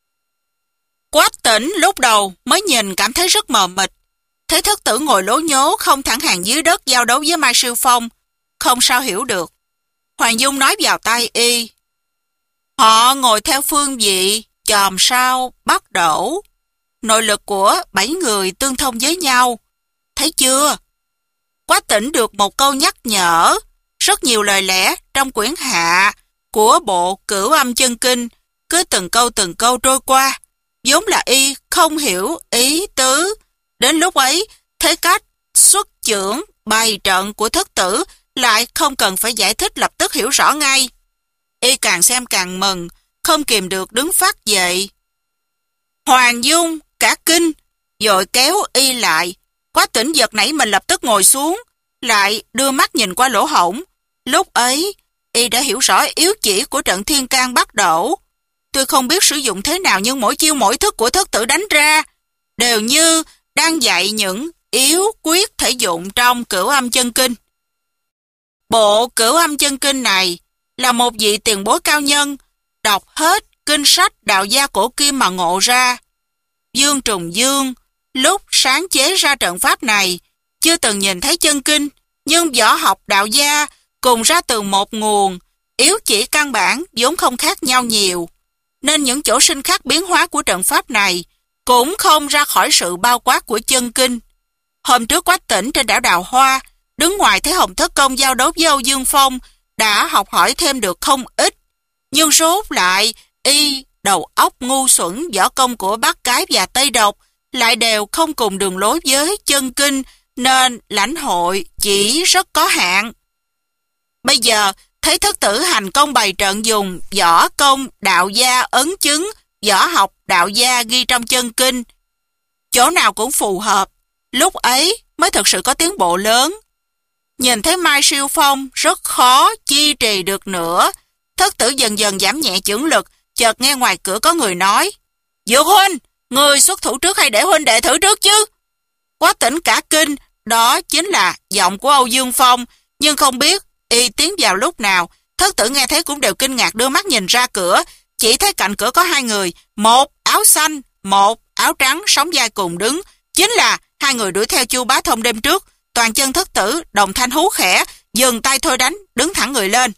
S1: Quách Tĩnh lúc đầu mới nhìn cảm thấy rất mờ mịt, thấy thất tử ngồi lố nhố không thẳng hàng dưới đất giao đấu với Mai Siêu Phong, không sao hiểu được. Hoàng Dung nói vào tai y, họ ngồi theo phương vị, chòm sao, bắt đổ. Nội lực của bảy người tương thông với nhau. Thấy chưa? Quách Tĩnh được một câu nhắc nhở, rất nhiều lời lẽ trong quyển hạ của bộ Cửu Âm Chân Kinh, cứ từng câu từng câu trôi qua, vốn là y không hiểu ý tứ. Đến lúc ấy, thấy cách xuất chưởng bày trận của thất tử lại không cần phải giải thích, lập tức hiểu rõ ngay. Y càng xem càng mừng, không kìm được đứng phát dậy. Hoàng Dung cả kinh, vội kéo y lại. Quách Tĩnh giật nảy mình lập tức ngồi xuống, lại đưa mắt nhìn qua lỗ hổng. Lúc ấy, y đã hiểu rõ yếu chỉ của trận thiên can bắt đổ. Tuy không biết sử dụng thế nào, nhưng mỗi chiêu mỗi thức của thất tử đánh ra đều như đang dạy những yếu quyết thể dụng trong Cửu Âm Chân Kinh. Bộ Cửu Âm Chân Kinh này là một vị tiền bối cao nhân, đọc hết kinh sách đạo gia cổ kim mà ngộ ra. Dương Trùng Dương lúc sáng chế ra trận pháp này chưa từng nhìn thấy chân kinh, nhưng võ học đạo gia cùng ra từ một nguồn, yếu chỉ căn bản vốn không khác nhau nhiều, nên những chỗ sinh khác biến hóa của trận pháp này cũng không ra khỏi sự bao quát của chân kinh. Hôm trước Quách Tĩnh trên đảo Đào Hoa, đứng ngoài thấy Hồng Thất Công giao đấu với Âu Dương Phong, đã học hỏi thêm được không ít, nhưng rốt lại y đầu óc ngu xuẩn, võ công của Bắc Cái và Tây Độc lại đều không cùng đường lối với chân kinh, nên lãnh hội chỉ rất có hạn. Bây giờ thấy thất tử hành công bày trận dùng võ công đạo gia ấn chứng võ học đạo gia ghi trong chân kinh, chỗ nào cũng phù hợp, lúc ấy mới thực sự có tiến bộ lớn. Nhìn thấy Mai Siêu Phong rất khó chi trì được nữa, thất tử dần dần giảm nhẹ chưởng lực, chợt nghe ngoài cửa có người nói, Dược huynh, người xuất thủ trước hay để huynh đệ thử trước chứ? Quách Tĩnh cả kinh, đó chính là giọng của Âu Dương Phong, nhưng không biết y tiến vào lúc nào. Thất tử nghe thấy cũng đều kinh ngạc đưa mắt nhìn ra cửa, chỉ thấy cạnh cửa có hai người, một áo xanh, một áo trắng sóng vai cùng đứng, chính là hai người đuổi theo Chu Bá Thông đêm trước. Toàn chân thất tử đồng thanh hú khẽ, dừng tay thôi đánh, đứng thẳng người lên.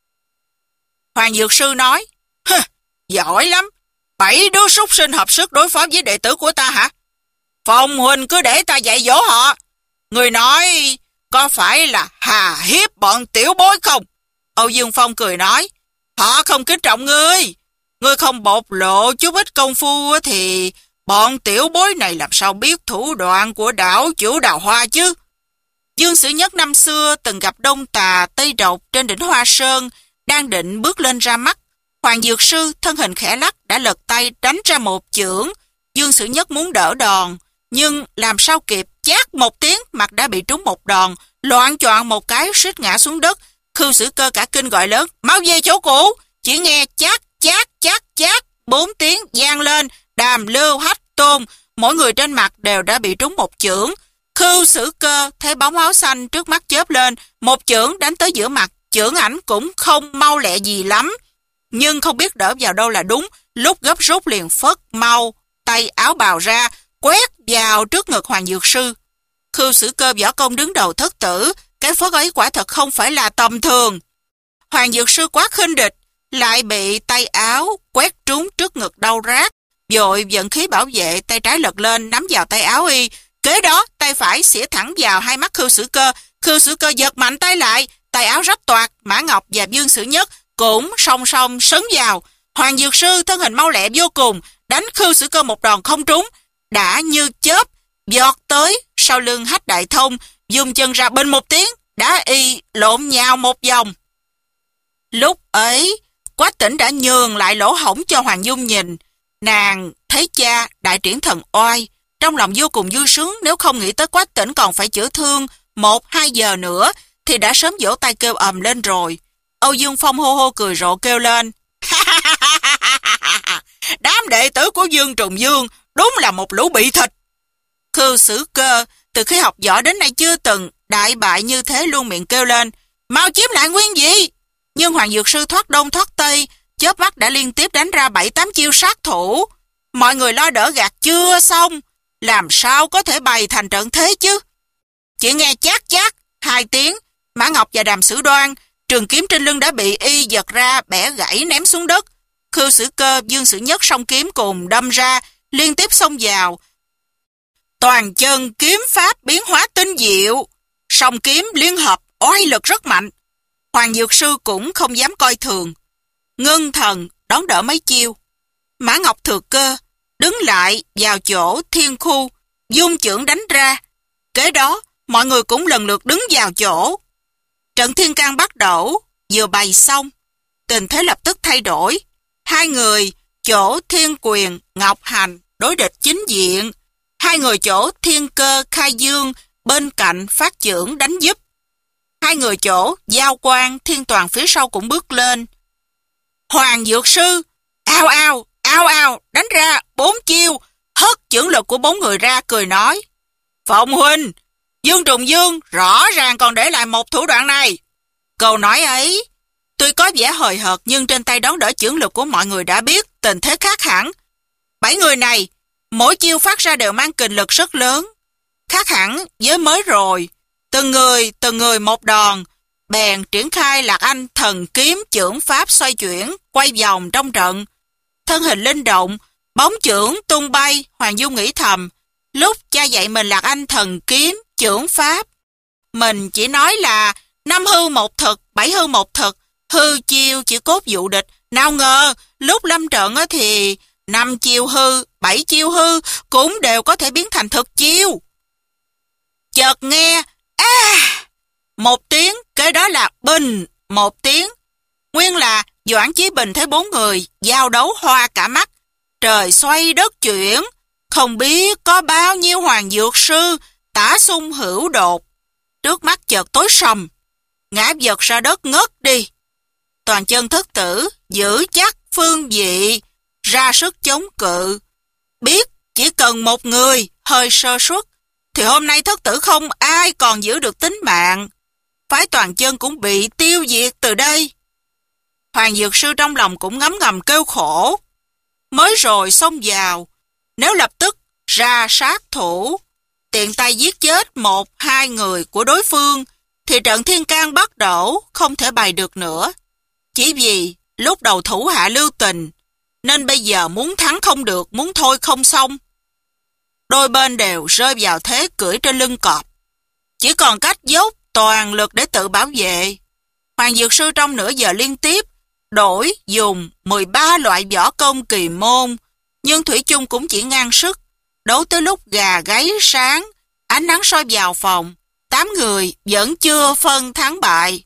S1: Hoàng Dược Sư nói, Hừ, giỏi lắm, bảy đứa súc sinh hợp sức đối phó với đệ tử của ta hả? Phong huynh cứ để ta dạy dỗ họ. Người nói có phải là hà hiếp bọn tiểu bối không? Âu Dương Phong cười nói, họ không kính trọng ngươi. Ngươi không bộc lộ chút ít công phu thì bọn tiểu bối này làm sao biết thủ đoạn của đảo chủ Đào Hoa chứ? Dương Sử Nhất năm xưa từng gặp Đông Tà Tây Độc trên đỉnh Hoa Sơn, đang định bước lên ra mắt. Hoàng Dược Sư thân hình khẽ lắc đã lật tay đánh ra một chưởng. Dương Sử Nhất muốn đỡ đòn, nhưng làm sao kịp, chát một tiếng, mặt đã bị trúng một đòn, loạn choạng một cái suýt ngã xuống đất. Khưu Sử Cơ cả kinh gọi lớn, mau về chỗ cũ. Chỉ nghe chát chát chát chát bốn tiếng vang lên, Đàm, Lưu, Hách, Tôn, mỗi người trên mặt đều đã bị trúng một chưởng. Khưu Sử Cơ thấy bóng áo xanh trước mắt chớp lên, một chưởng đánh tới giữa mặt. Chưởng ảnh cũng không mau lẹ gì lắm, nhưng không biết đỡ vào đâu là đúng. Lúc gấp rút liền phất mau tay áo bào ra, quét vào trước ngực Hoàng Dược Sư. Khưu Sử Cơ võ công đứng đầu thất tử, cái phất ấy quả thật không phải là tầm thường. Hoàng Dược Sư quá khinh địch, lại bị tay áo quét trúng trước ngực đau rát, vội vận khí bảo vệ, tay trái lật lên nắm vào tay áo y. Kế đó tay phải xỉa thẳng vào hai mắt Khưu Sử Cơ. Khưu Sử Cơ giật mạnh tay lại, tay áo rách toạc. Mã Ngọc và Dương Sử Nhất cũng song song sấn vào. Hoàng Dược Sư thân hình mau lẹ vô cùng, đánh Khưu Sử Cơ một đòn không trúng, đã như chớp giọt tới sau lưng Hách Đại Thông, dùng chân ra bên một tiếng, đá y lộn nhào một vòng. Lúc ấy Quách Tĩnh đã nhường lại lỗ hổng cho Hoàng Dung nhìn. Nàng thấy cha đại triển thần oai, trong lòng vô cùng vui sướng, nếu không nghĩ tới Quách Tĩnh còn phải chữa thương một, hai giờ nữa, thì đã sớm vỗ tay kêu ầm lên rồi. Âu Dương Phong hô hô cười rộ kêu lên. Đám đệ tử của Dương Trùng Dương đúng là một lũ bị thịt. Khưu Sử Cơ từ khi học võ đến nay chưa từng đại bại như thế, luôn miệng kêu lên, mau chiếm lại nguyên vị. Nhưng Hoàng Dược Sư thoát đông thoát tây, chớp mắt đã liên tiếp đánh ra bảy tám chiêu sát thủ. Mọi người lo đỡ gạt chưa xong, làm sao có thể bày thành trận thế chứ? Chỉ nghe chát chát hai tiếng, Mã Ngọc và Đàm Sử Đoan, trường kiếm trên lưng đã bị y giật ra, bẻ gãy ném xuống đất. Khưu Sử Cơ, Dương Sử Nhất song kiếm cùng đâm ra, liên tiếp xông vào. Toàn chân kiếm pháp biến hóa tinh diệu, song kiếm liên hợp oai lực rất mạnh. Hoàng Dược Sư cũng không dám coi thường, ngưng thần đón đỡ mấy chiêu. Mã Ngọc thừa cơ đứng lại vào chỗ thiên khu, dung chưởng đánh ra. Kế đó mọi người cũng lần lượt đứng vào chỗ. Trận thiên can bắt đầu vừa bày xong, tình thế lập tức thay đổi. Hai người chỗ Thiên Quyền, Ngọc Hành đối địch chính diện, hai người chỗ Thiên Cơ, Khai Dương bên cạnh phát chưởng đánh giúp. Hai người chỗ Giao Quang, Thiên Toàn phía sau cũng bước lên. Hoàng Dược Sư ao ao ao ao đánh ra bốn chiêu, hất chưởng lực của bốn người ra, cười nói, Phong huynh, Dương Trùng Dương rõ ràng còn để lại một thủ đoạn này. Câu nói ấy tuy có vẻ hời hợt, nhưng trên tay đón đỡ chưởng lực của mọi người đã biết tình thế khác hẳn. Bảy người này mỗi chiêu phát ra đều mang kình lực rất lớn, khác hẳn với mới rồi. Từng người từng người một đòn, bèn triển khai Lạc Anh thần kiếm chưởng pháp xoay chuyển, quay vòng trong trận. Thân hình linh động, bóng chưởng tung bay. Hoàng Dung nghĩ thầm, lúc cha dạy mình Lạc Anh thần kiếm chưởng pháp, mình chỉ nói là năm hư một thực, bảy hư một thực, hư chiêu chỉ cốt dụ địch. Nào ngờ lúc lâm trận thì năm chiêu hư, bảy chiêu hư cũng đều có thể biến thành thực chiêu. Chợt nghe a một tiếng, kế đó là bình một tiếng. Nguyên là Doãn Chí Bình thấy bốn người giao đấu hoa cả mắt, trời xoay đất chuyển, không biết có bao nhiêu Hoàng Dược Sư tả xung hữu đột. Trước mắt chợt tối sầm, ngã vật ra đất ngất đi. Toàn chân Thất Tử giữ chắc phương vị, ra sức chống cự. Biết chỉ cần một người hơi sơ suất thì hôm nay Thất Tử không ai còn giữ được tính mạng. Phái Toàn chân cũng bị tiêu diệt từ đây. Hoàng Dược Sư trong lòng cũng ngấm ngầm kêu khổ. Mới rồi xông vào, nếu lập tức ra sát thủ, tiện tay giết chết một hai người của đối phương, thì trận thiên can bắt đổ không thể bày được nữa. Chỉ vì lúc đầu thủ hạ lưu tình, nên bây giờ muốn thắng không được, muốn thôi không xong. Đôi bên đều rơi vào thế cưỡi trên lưng cọp, chỉ còn cách dốc toàn lực để tự bảo vệ. Hoàng Dược Sư trong nửa giờ liên tiếp đổi dùng mười ba loại võ công kỳ môn, nhưng thủy chung cũng chỉ ngang sức. Đấu tới lúc gà gáy sáng, ánh nắng soi vào phòng, tám người vẫn chưa phân thắng bại.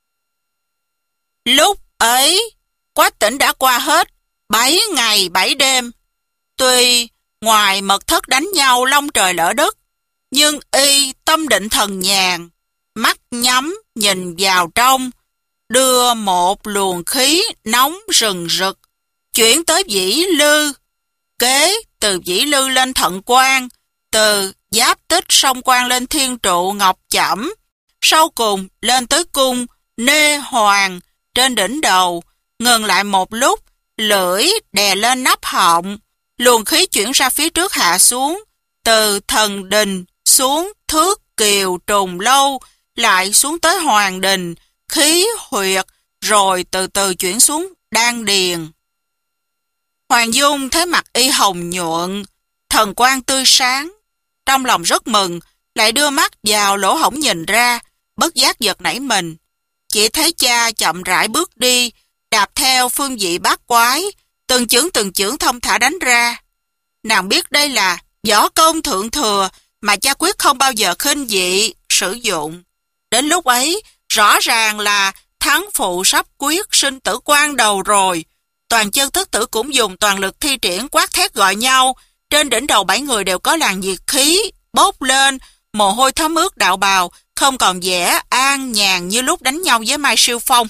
S1: Lúc ấy, Quách Tĩnh đã qua hết bảy ngày bảy đêm. Tuy ngoài mật thất đánh nhau long trời lỡ đất, nhưng y tâm định thần nhàn, mắt nhắm nhìn vào trong, đưa một luồng khí nóng rừng rực chuyển tới Vĩ Lư, kế từ Vĩ Lư lên Thận Quan, từ Giáp Tích song quan lên Thiên Trụ Ngọc Chẩm, sau cùng lên tới cung Nê Hoàng trên đỉnh đầu, ngừng lại một lúc, lưỡi đè lên nắp họng, luồng khí chuyển ra phía trước hạ xuống, từ Thần Đình xuống Thước Kiều Trùng Lâu, lại xuống tới Hoàng Đình, khí huyệt, rồi từ từ chuyển xuống Đan Điền. Hoàng Dung thấy mặt y hồng nhuận, thần quang tươi sáng, trong lòng rất mừng, lại đưa mắt vào lỗ hổng nhìn ra, bất giác giật nảy mình. Chỉ thấy cha chậm rãi bước đi, đạp theo phương vị bát quái, từng chưởng từng chưởng thông thả đánh ra. Nàng biết đây là võ công thượng thừa mà cha quyết không bao giờ khinh dị sử dụng. Đến lúc ấy, rõ ràng là thắng phụ sắp quyết sinh tử quan đầu rồi. Toàn chân Thất Tử cũng dùng toàn lực thi triển, quát thét gọi nhau, Trên đỉnh đầu bảy người đều có làn nhiệt khí bốc lên, mồ hôi thấm ướt đạo bào, không còn vẻ an nhàn như lúc đánh nhau với Mai Siêu Phong.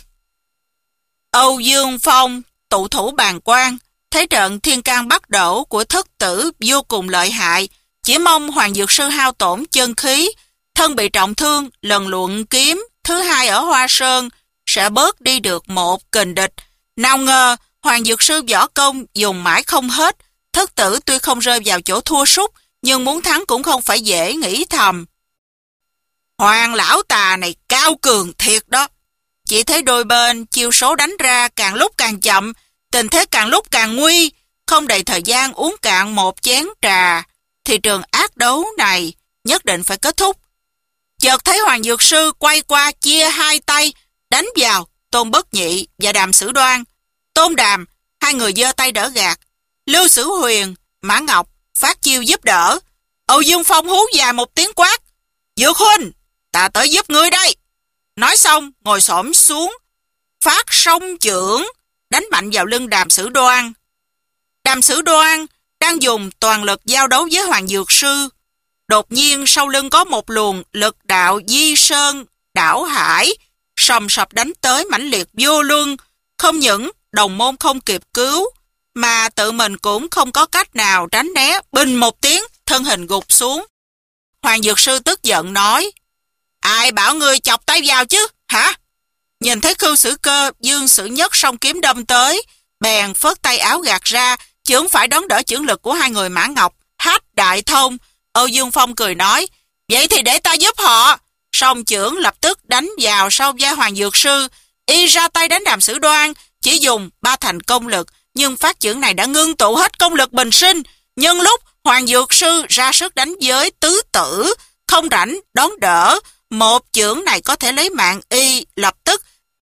S1: Âu Dương Phong tụ thủ bàn quan, thấy trận thiên can bắt đổ của thất tử vô cùng lợi hại, chỉ mong Hoàng Dược Sư hao tổn chân khí, thân bị trọng thương, lần luận kiếm thứ hai ở Hoa Sơn sẽ bớt đi được một kình địch. Nào ngờ Hoàng Dược Sư võ công dùng mãi không hết, thất tử tuy không rơi vào chỗ thua sút, nhưng muốn thắng cũng không phải dễ, nghĩ thầm. Hoàng lão tà này cao cường thiệt đó. Chỉ thấy đôi bên chiêu số đánh ra càng lúc càng chậm, tình thế càng lúc càng nguy, không đầy thời gian uống cạn một chén trà, thì trường ác đấu này nhất định phải kết thúc. Chợt thấy Hoàng Dược Sư quay qua chia hai tay, đánh vào Tôn Bất Nhị và Đàm Sử Đoan. Tôn Đàm, hai người giơ tay đỡ gạt. Lưu Sử Huyền, Mã Ngọc phát chiêu giúp đỡ. Âu Dương Phong hú dài một tiếng quát. Dược huynh, ta tới giúp ngươi đây. Nói xong, ngồi xổm xuống, phát song chưởng, đánh mạnh vào lưng Đàm Sử Đoan. Đàm Sử Đoan đang dùng toàn lực giao đấu với Hoàng Dược Sư. Đột nhiên sau lưng có một luồng lực đạo di sơn, đảo hải, sầm sập đánh tới mãnh liệt vô luân. Không những đồng môn không kịp cứu, mà tự mình cũng không có cách nào tránh né, bình một tiếng, thân hình gục xuống. Hoàng Dược Sư tức giận nói, ai bảo ngươi chọc tay vào chứ, hả? Nhìn thấy Khưu Sử Cơ, Dương Sử Nhất song kiếm đâm tới, bèn phớt tay áo gạt ra, chưởng phải đón đỡ chưởng lực của hai người Mã Ngọc, hách đại thông. Âu Dương Phong cười nói, vậy thì để ta giúp họ. Song chưởng lập tức đánh vào sau vai Hoàng Dược Sư, y ra tay đánh Đàm Sử Đoan, chỉ dùng ba thành công lực, nhưng phát chưởng này đã ngưng tụ hết công lực bình sinh. Nhưng lúc Hoàng Dược Sư ra sức đánh với tứ tử, không rảnh đón đỡ, một chưởng này có thể lấy mạng y lập tức.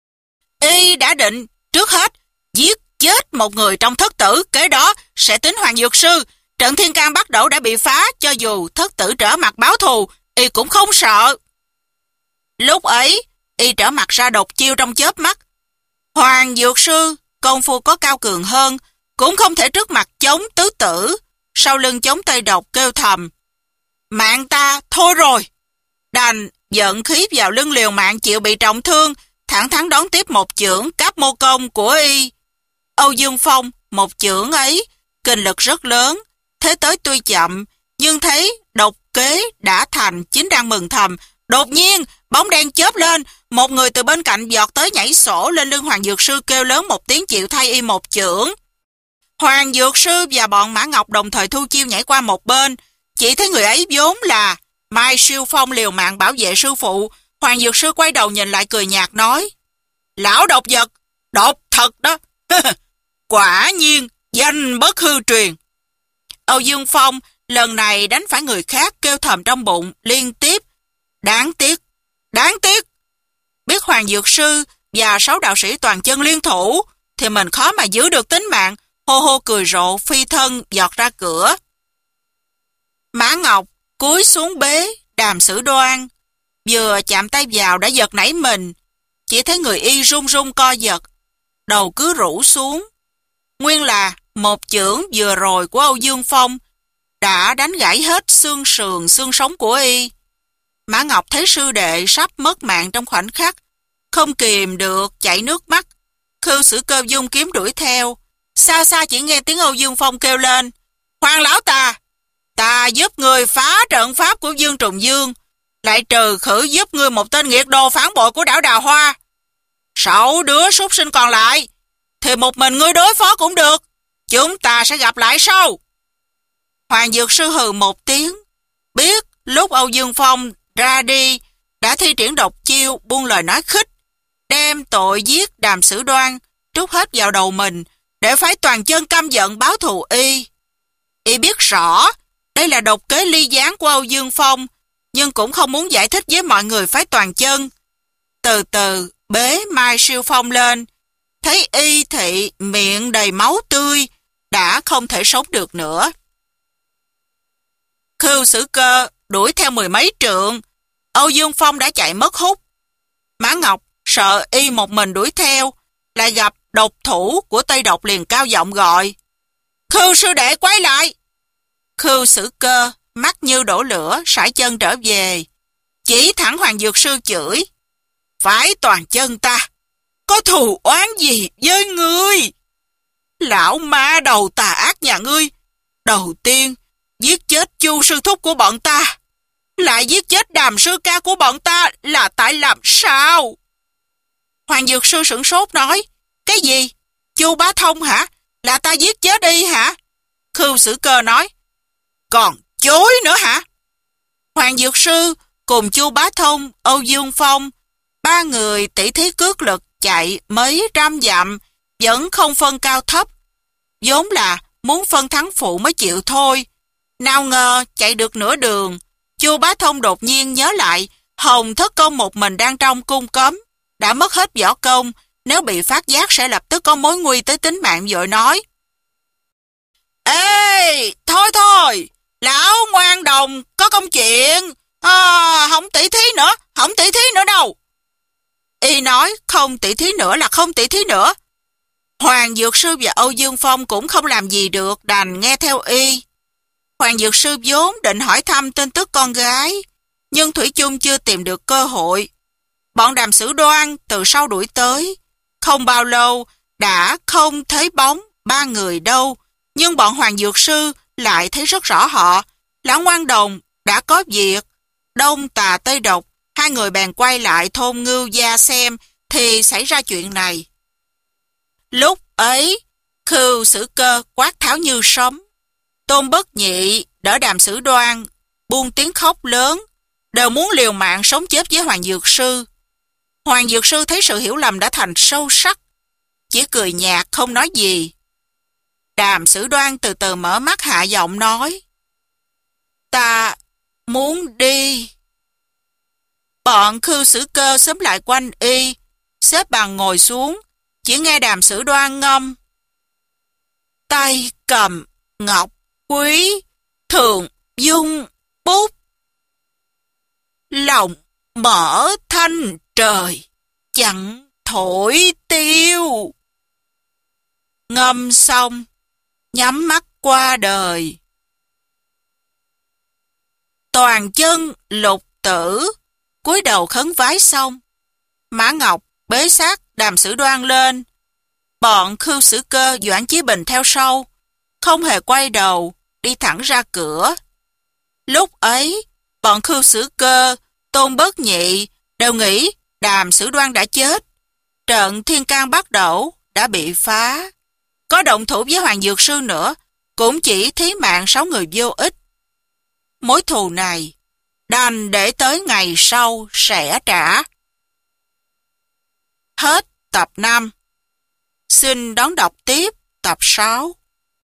S1: Y đã định trước hết giết chết một người trong thất tử, kế đó sẽ tính Hoàng Dược Sư. Trận thiên can bắt đầu đã bị phá, cho dù thất tử trở mặt báo thù, y cũng không sợ. Lúc ấy, y trở mặt ra đột chiêu trong chớp mắt. Hoàng Dược Sư công phu có cao cường hơn, cũng không thể trước mặt chống tứ tử, sau lưng chống Tây Độc kêu thầm, mạng ta thôi rồi. Đành giận khí vào lưng liều mạng chịu bị trọng thương, thẳng thắn đón tiếp một chưởng cáp mô công của y. Âu Dương Phong một chưởng ấy, kình lực rất lớn, thế tới tuy chậm, nhưng thấy độc kế đã thành, chính đang mừng thầm. Đột nhiên, bóng đen chớp lên, một người từ bên cạnh giọt tới nhảy sổ lên lưng Hoàng Dược Sư kêu lớn một tiếng chịu thay y một chưởng. Hoàng Dược Sư và bọn Mã Ngọc đồng thời thu chiêu nhảy qua một bên, chỉ thấy người ấy vốn là Mai Siêu Phong liều mạng bảo vệ sư phụ. Hoàng Dược Sư quay đầu nhìn lại cười nhạt nói, lão độc vật, độc thật đó. Quả nhiên, danh bất hư truyền. Âu Dương Phong lần này đánh phải người khác, kêu thầm trong bụng liên tiếp, đáng tiếc, đáng tiếc. Biết Hoàng Dược Sư và sáu đạo sĩ toàn chân liên thủ, thì mình khó mà giữ được tính mạng, hô hô cười rộ phi thân giọt ra cửa. Mã Ngọc cúi xuống bế Đàm Sử Đoan, vừa chạm tay vào đã giật nảy mình, chỉ thấy người y run run co giật, đầu cứ rũ xuống. Nguyên là một chưởng vừa rồi của Âu Dương Phong đã đánh gãy hết xương sườn xương sống của y. Mã Ngọc thấy sư đệ sắp mất mạng trong khoảnh khắc, không kìm được chảy nước mắt. Khưu Sử Cơ dung kiếm đuổi theo, xa xa chỉ nghe tiếng Âu Dương Phong kêu lên, Hoàng lão tà, ta giúp người phá trận pháp của Dương Trùng Dương, lại trừ khử giúp ngươi một tên nghiệt đồ phản bội của đảo Đào Hoa. Sáu đứa súc sinh còn lại thì một mình ngươi đối phó cũng được, chúng ta sẽ gặp lại sau. Hoàng Dược Sư hừ một tiếng, biết lúc Âu Dương Phong ra đi đã thi triển độc chiêu, buông lời nói khích, đem tội giết Đàm Sử Đoan trút hết vào đầu mình, để phái toàn chân căm giận báo thù y. Y biết rõ đây là độc kế ly gián của Âu Dương Phong, nhưng cũng không muốn giải thích với mọi người phái toàn chân. Từ từ bế Mai Siêu Phong lên, thấy y thị miệng đầy máu tươi, đã không thể sống được nữa. Khưu Sử Cơ đuổi theo mười mấy trượng, Âu Dương Phong đã chạy mất hút. Mã Ngọc sợ y một mình đuổi theo, lại gặp độc thủ của Tây Độc liền cao giọng gọi, Khưu sư đệ quay lại. Khưu Sử Cơ, mắt như đổ lửa, sải chân trở về. Chỉ thẳng Hoàng Dược Sư chửi. Phải toàn chân ta, có thù oán gì với ngươi? Lão ma đầu tà ác nhà ngươi, đầu tiên giết chết Chu sư thúc của bọn ta, lại giết chết Đàm sư ca của bọn ta là tại làm sao? Hoàng Dược Sư sửng sốt nói, cái gì? Chu Bá Thông hả? Là ta giết chết đi hả? Khưu Sử Cơ nói, còn chối nữa hả? Hoàng Dược Sư cùng Chu Bá Thông, Âu Dương Phong, ba người tỷ thí cước lực chạy mấy trăm dặm, vẫn không phân cao thấp. Vốn là muốn phân thắng phụ mới chịu thôi. Nào ngờ chạy được nửa đường, Chu Bá Thông đột nhiên nhớ lại Hồng Thất Công một mình đang trong cung cấm, đã mất hết võ công, nếu bị phát giác sẽ lập tức có mối nguy tới tính mạng, vội nói. Ê, thôi thôi, lão ngoan đồng, có công chuyện, à, không tỷ thí nữa, không tỷ thí nữa đâu. Y nói không tỷ thí nữa là không tỷ thí nữa. Hoàng Dược Sư và Âu Dương Phong cũng không làm gì được, đành nghe theo Y. Hoàng Dược Sư vốn định hỏi thăm tin tức con gái, nhưng thủy chung chưa tìm được cơ hội. Bọn Đàm Sử Đoan từ sau đuổi tới, không bao lâu đã không thấy bóng ba người đâu, nhưng bọn Hoàng Dược Sư lại thấy rất rõ họ. Lão ngoan đồng đã có việc, đông tà tây độc, hai người bèn quay lại thôn Ngưu Gia xem thì xảy ra chuyện này. Lúc ấy, Khưu Sử Cơ quát tháo như sấm. Tôn Bất Nhị đỡ Đàm Sử Đoan, buông tiếng khóc lớn, đều muốn liều mạng sống chết với Hoàng Dược Sư. Hoàng Dược Sư thấy sự hiểu lầm đã thành sâu sắc, chỉ cười nhạt không nói gì. Đàm Sử Đoan từ từ mở mắt hạ giọng nói, ta muốn đi. Bọn Khưu Sử Cơ xúm lại quanh Y, xếp bằng ngồi xuống, chỉ nghe Đàm Sử Đoan ngâm. Tay cầm ngọc quý, thường dung bút, lòng mở thanh trời, chẳng thổi tiêu. Ngâm xong, nhắm mắt qua đời. Toàn chân lục tử cúi đầu khấn vái xong, Mã Ngọc bế xác Đàm Sử Đoan lên. Bọn Khưu Sử Cơ, Doãn Chí Bình theo sau, không hề quay đầu, đi thẳng ra cửa. Lúc ấy, bọn Khưu Sử Cơ, Tôn Bất Nhị đều nghĩ Đàm Sử Đoan đã chết. Trận Thiên Can Bắt Đẩu đã bị phá. Có động thủ với Hoàng Dược Sư nữa, cũng chỉ thí mạng sáu người vô ích. Mối thù này đành để tới ngày sau sẽ trả. Hết tập năm. Xin đón đọc tiếp tập sáu.